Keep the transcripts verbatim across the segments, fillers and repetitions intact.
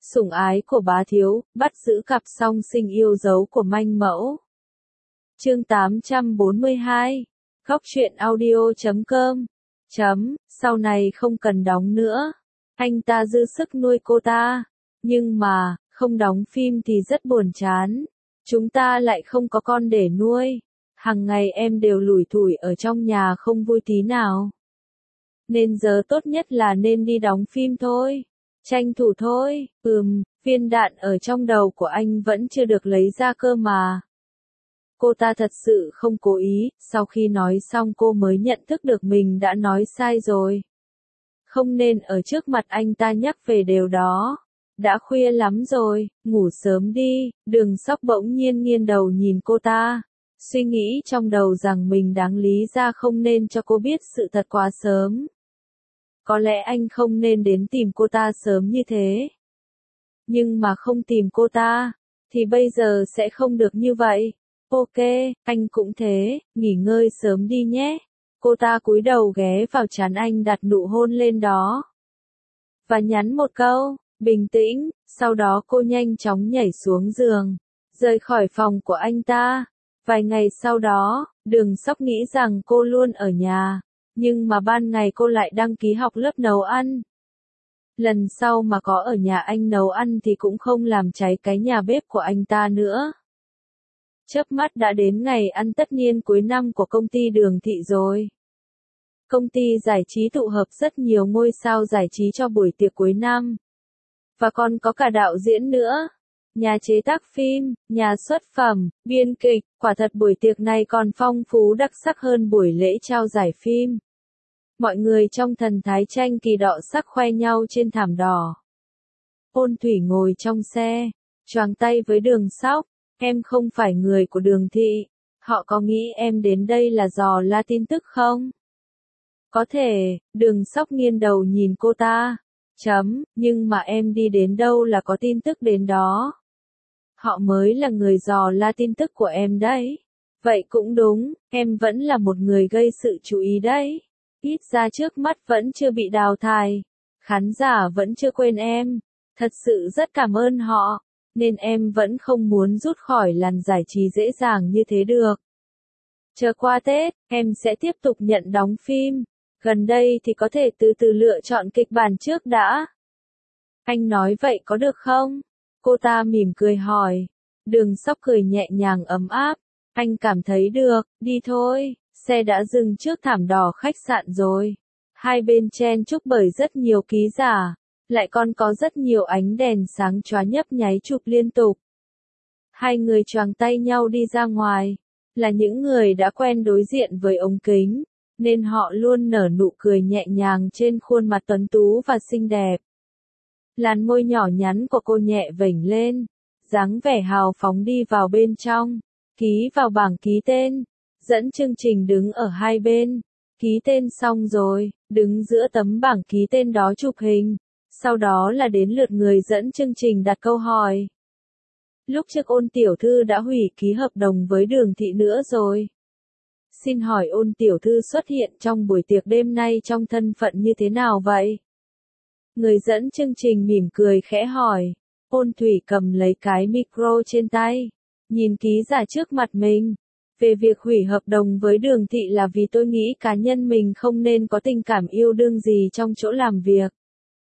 Sủng ái của bá thiếu, bắt giữ cặp song sinh yêu dấu của manh mẫu. Chương tám trăm bốn mươi hai. Góc truyện audio chấm com. Chấm, sau này không cần đóng nữa. Anh ta dư sức nuôi cô ta. Nhưng mà, không đóng phim thì rất buồn chán. Chúng ta lại không có con để nuôi. Hằng ngày em đều lủi thủi ở trong nhà không vui tí nào. Nên giờ tốt nhất là nên đi đóng phim thôi. Tranh thủ thôi, ừm, viên đạn ở trong đầu của anh vẫn chưa được lấy ra cơ mà. Cô ta thật sự không cố ý, sau khi nói xong cô mới nhận thức được mình đã nói sai rồi. Không nên ở trước mặt anh ta nhắc về điều đó. Đã khuya lắm rồi, ngủ sớm đi. Đường Sóc bỗng nhiên nghiêng đầu nhìn cô ta. Suy nghĩ trong đầu rằng mình đáng lý ra không nên cho cô biết sự thật quá sớm. Có lẽ anh không nên đến tìm cô ta sớm như thế. Nhưng mà không tìm cô ta, thì bây giờ sẽ không được như vậy. Ok, anh cũng thế, nghỉ ngơi sớm đi nhé. Cô ta cúi đầu ghé vào trán anh đặt nụ hôn lên đó. Và nhắn một câu, bình tĩnh, sau đó cô nhanh chóng nhảy xuống giường, rời khỏi phòng của anh ta. Vài ngày sau đó, Đường Sóc nghĩ rằng cô luôn ở nhà. Nhưng mà ban ngày cô lại đăng ký học lớp nấu ăn. Lần sau mà có ở nhà anh nấu ăn thì cũng không làm cháy cái nhà bếp của anh ta nữa. Chớp mắt đã đến ngày ăn tất niên cuối năm của công ty Đường Thị rồi. Công ty giải trí tụ hợp rất nhiều ngôi sao giải trí cho buổi tiệc cuối năm. Và còn có cả đạo diễn nữa. Nhà chế tác phim, nhà xuất phẩm, biên kịch, quả thật buổi tiệc này còn phong phú đặc sắc hơn buổi lễ trao giải phim. Mọi người trong thần thái tranh kỳ đọ sắc khoe nhau trên thảm đỏ. Ôn Thủy ngồi trong xe, choàng tay với Đường Sóc, em không phải người của Đường Thị, họ có nghĩ em đến đây là dò la tin tức không? Có thể, Đường Sóc nghiêng đầu nhìn cô ta, chấm, nhưng mà em đi đến đâu là có tin tức đến đó. Họ mới là người dò la tin tức của em đấy. Vậy cũng đúng, em vẫn là một người gây sự chú ý đấy. Ít ra trước mắt vẫn chưa bị đào thải. Khán giả vẫn chưa quên em. Thật sự rất cảm ơn họ. Nên em vẫn không muốn rút khỏi làn giải trí dễ dàng như thế được. Chờ qua Tết, em sẽ tiếp tục nhận đóng phim. Gần đây thì có thể từ từ lựa chọn kịch bản trước đã. Anh nói vậy có được không? Cô ta mỉm cười hỏi. Đường Sóc cười nhẹ nhàng ấm áp. Anh cảm thấy được, đi thôi. Xe đã dừng trước thảm đỏ khách sạn rồi. Hai bên chen chúc bởi rất nhiều ký giả. Lại còn có rất nhiều ánh đèn sáng chói nhấp nháy chụp liên tục. Hai người choàng tay nhau đi ra ngoài. Là những người đã quen đối diện với ống kính. Nên họ luôn nở nụ cười nhẹ nhàng trên khuôn mặt tuấn tú và xinh đẹp. Làn môi nhỏ nhắn của cô nhẹ vểnh lên. Dáng vẻ hào phóng đi vào bên trong. Ký vào bảng ký tên. Dẫn chương trình đứng ở hai bên. Ký tên xong rồi, đứng giữa tấm bảng ký tên đó chụp hình. Sau đó là đến lượt người dẫn chương trình đặt câu hỏi. Lúc trước Ôn tiểu thư đã hủy ký hợp đồng với Đường Thị nữa rồi. Xin hỏi Ôn tiểu thư xuất hiện trong buổi tiệc đêm nay trong thân phận như thế nào vậy? Người dẫn chương trình mỉm cười khẽ hỏi. Ôn Thủy cầm lấy cái micro trên tay. Nhìn ký giả trước mặt mình. Về việc hủy hợp đồng với Đường Thị là vì tôi nghĩ cá nhân mình không nên có tình cảm yêu đương gì trong chỗ làm việc.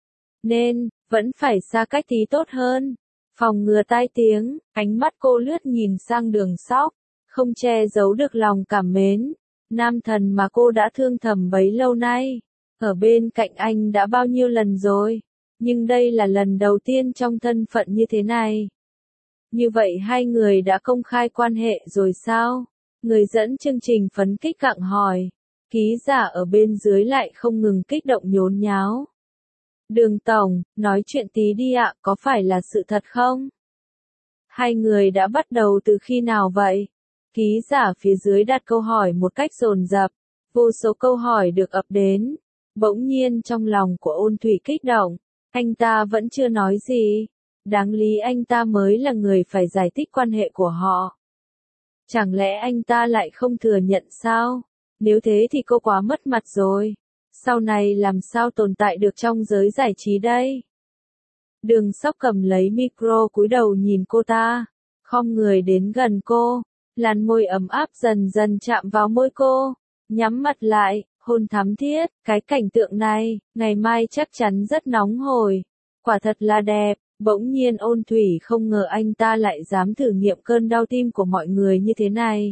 Nên, vẫn phải xa cách tí tốt hơn. Phòng ngừa tai tiếng, ánh mắt cô lướt nhìn sang Đường Sóc. Không che giấu được lòng cảm mến. Nam thần mà cô đã thương thầm bấy lâu nay. Ở bên cạnh anh đã bao nhiêu lần rồi. Nhưng đây là lần đầu tiên trong thân phận như thế này. Như vậy hai người đã công khai quan hệ rồi sao? Người dẫn chương trình phấn kích gặng hỏi. Ký giả ở bên dưới lại không ngừng kích động nhốn nháo. Đường tổng, nói chuyện tí đi ạ, có phải là sự thật không? Hai người đã bắt đầu từ khi nào vậy? Ký giả phía dưới đặt câu hỏi một cách dồn dập. Vô số câu hỏi được ập đến. Bỗng nhiên trong lòng của Ôn Thủy kích động. Anh ta vẫn chưa nói gì. Đáng lý anh ta mới là người phải giải thích quan hệ của họ. Chẳng lẽ anh ta lại không thừa nhận sao? Nếu thế thì cô quá mất mặt rồi. Sau này làm sao tồn tại được trong giới giải trí đây? Đường Sóc cầm lấy micro cúi đầu nhìn cô ta, khom người đến gần cô, làn môi ấm áp dần dần chạm vào môi cô, nhắm mặt lại, hôn thắm thiết, cái cảnh tượng này, ngày mai chắc chắn rất nóng hổi, quả thật là đẹp. Bỗng nhiên Ôn Thủy không ngờ anh ta lại dám thử nghiệm cơn đau tim của mọi người như thế này.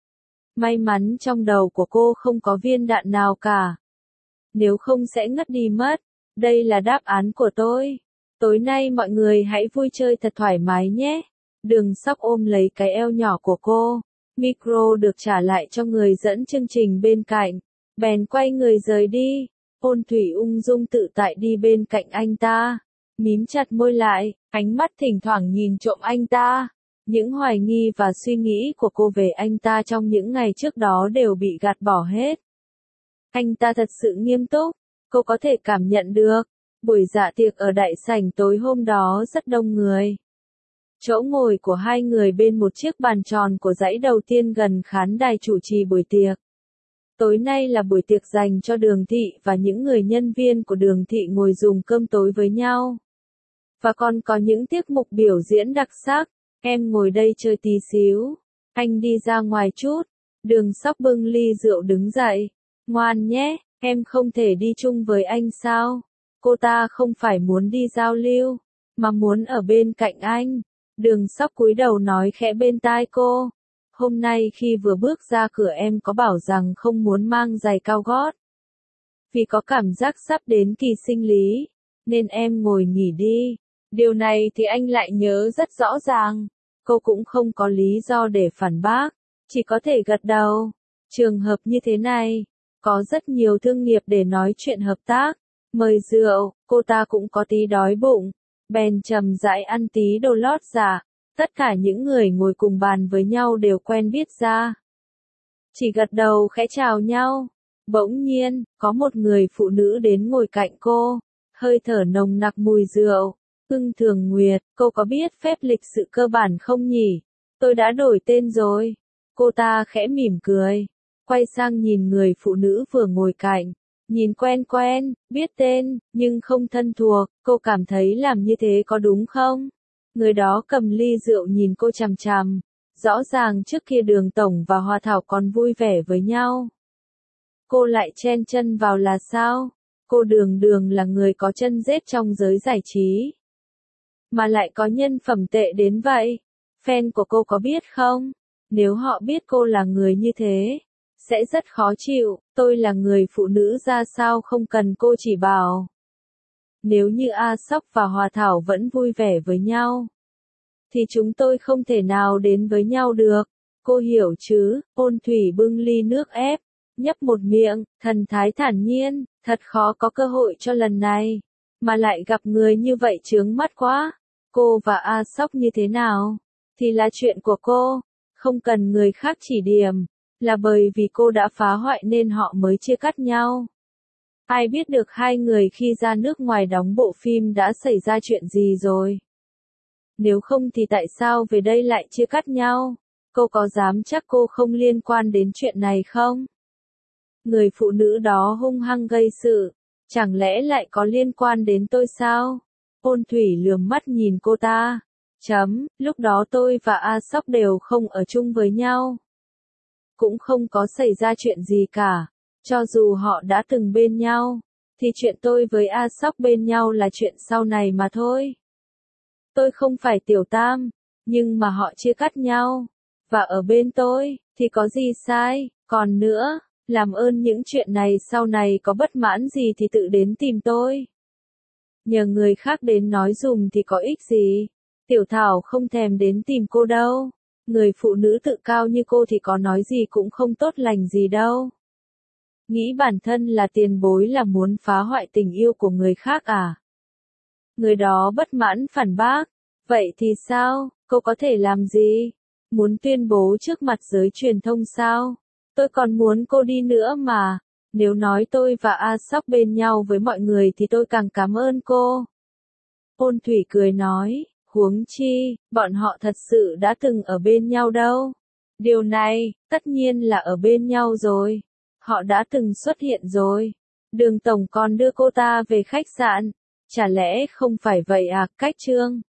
May mắn trong đầu của cô không có viên đạn nào cả. Nếu không sẽ ngất đi mất. Đây là đáp án của tôi. Tối nay mọi người hãy vui chơi thật thoải mái nhé. Đường Sóc ôm lấy cái eo nhỏ của cô. Micro được trả lại cho người dẫn chương trình bên cạnh. Bèn quay người rời đi. Ôn Thủy ung dung tự tại đi bên cạnh anh ta. Mím chặt môi lại, ánh mắt thỉnh thoảng nhìn trộm anh ta. Những hoài nghi và suy nghĩ của cô về anh ta trong những ngày trước đó đều bị gạt bỏ hết. Anh ta thật sự nghiêm túc, cô có thể cảm nhận được. Buổi dạ tiệc ở đại sảnh tối hôm đó rất đông người. Chỗ ngồi của hai người bên một chiếc bàn tròn của dãy đầu tiên gần khán đài chủ trì buổi tiệc. Tối nay là buổi tiệc dành cho Đường Thị và những người nhân viên của Đường Thị ngồi dùng cơm tối với nhau. Và còn có những tiết mục biểu diễn đặc sắc. Em ngồi đây chơi tí xíu. Anh đi ra ngoài chút. Đường Sóc bưng ly rượu đứng dậy. Ngoan nhé, em không thể đi chung với anh sao? Cô ta không phải muốn đi giao lưu, mà muốn ở bên cạnh anh. Đường Sóc cúi đầu nói khẽ bên tai cô. Hôm nay khi vừa bước ra cửa em có bảo rằng không muốn mang giày cao gót. Vì có cảm giác sắp đến kỳ sinh lý, nên em ngồi nghỉ đi. Điều này thì anh lại nhớ rất rõ ràng. Cô cũng không có lý do để phản bác, chỉ có thể gật đầu. Trường hợp như thế này, có rất nhiều thương nghiệp để nói chuyện hợp tác. Mời rượu, cô ta cũng có tí đói bụng. Bèn chậm rãi ăn tí đồ lót dạ. Tất cả những người ngồi cùng bàn với nhau đều quen biết ra. Chỉ gật đầu khẽ chào nhau. Bỗng nhiên, có một người phụ nữ đến ngồi cạnh cô. Hơi thở nồng nặc mùi rượu. Ưng Thường Nguyệt, cô có biết phép lịch sự cơ bản không nhỉ? Tôi đã đổi tên rồi. Cô ta khẽ mỉm cười. Quay sang nhìn người phụ nữ vừa ngồi cạnh. Nhìn quen quen, biết tên, nhưng không thân thuộc. Cô cảm thấy làm như thế có đúng không? Người đó cầm ly rượu nhìn cô chằm chằm. Rõ ràng trước kia Đường Tổng và Hoa Thảo còn vui vẻ với nhau. Cô lại chen chân vào là sao? Cô Đường Đường là người có chân rết trong giới giải trí. Mà lại có nhân phẩm tệ đến vậy. Fan của cô có biết không? Nếu họ biết cô là người như thế, sẽ rất khó chịu. Tôi là người phụ nữ ra sao không cần cô chỉ bảo. Nếu như A Sóc và Hòa Thảo vẫn vui vẻ với nhau, thì chúng tôi không thể nào đến với nhau được. Cô hiểu chứ? Ôn Thủy bưng ly nước ép, nhấp một miệng, thần thái thản nhiên. Thật khó có cơ hội cho lần này. Mà lại gặp người như vậy chướng mắt quá. Cô và A Sóc như thế nào? Thì là chuyện của cô. Không cần người khác chỉ điểm. Là bởi vì cô đã phá hoại nên họ mới chia cắt nhau. Ai biết được hai người khi ra nước ngoài đóng bộ phim đã xảy ra chuyện gì rồi. Nếu không thì tại sao về đây lại chia cắt nhau? Cô có dám chắc cô không liên quan đến chuyện này không? Người phụ nữ đó hung hăng gây sự. Chẳng lẽ lại có liên quan đến tôi sao? Ôn Thủy lườm mắt nhìn cô ta. Chấm, lúc đó tôi và A Sóc đều không ở chung với nhau. Cũng không có xảy ra chuyện gì cả. Cho dù họ đã từng bên nhau, thì chuyện tôi với A Sóc bên nhau là chuyện sau này mà thôi. Tôi không phải Tiểu Tam, nhưng mà họ chia cắt nhau. Và ở bên tôi, thì có gì sai? Còn nữa, làm ơn những chuyện này sau này có bất mãn gì thì tự đến tìm tôi. Nhờ người khác đến nói dùm thì có ích gì? Tiểu Thảo không thèm đến tìm cô đâu. Người phụ nữ tự cao như cô thì có nói gì cũng không tốt lành gì đâu. Nghĩ bản thân là tiền bối là muốn phá hoại tình yêu của người khác à? Người đó bất mãn phản bác. Vậy thì sao? Cô có thể làm gì? Muốn tuyên bố trước mặt giới truyền thông sao? Tôi còn muốn cô đi nữa mà. Nếu nói tôi và A Sóc bên nhau với mọi người thì tôi càng cảm ơn cô. Ôn Thủy cười nói, huống chi, bọn họ thật sự đã từng ở bên nhau đâu. Điều này, tất nhiên là ở bên nhau rồi. Họ đã từng xuất hiện rồi. Đường Tổng còn đưa cô ta về khách sạn. Chả lẽ không phải vậy à, cách chương.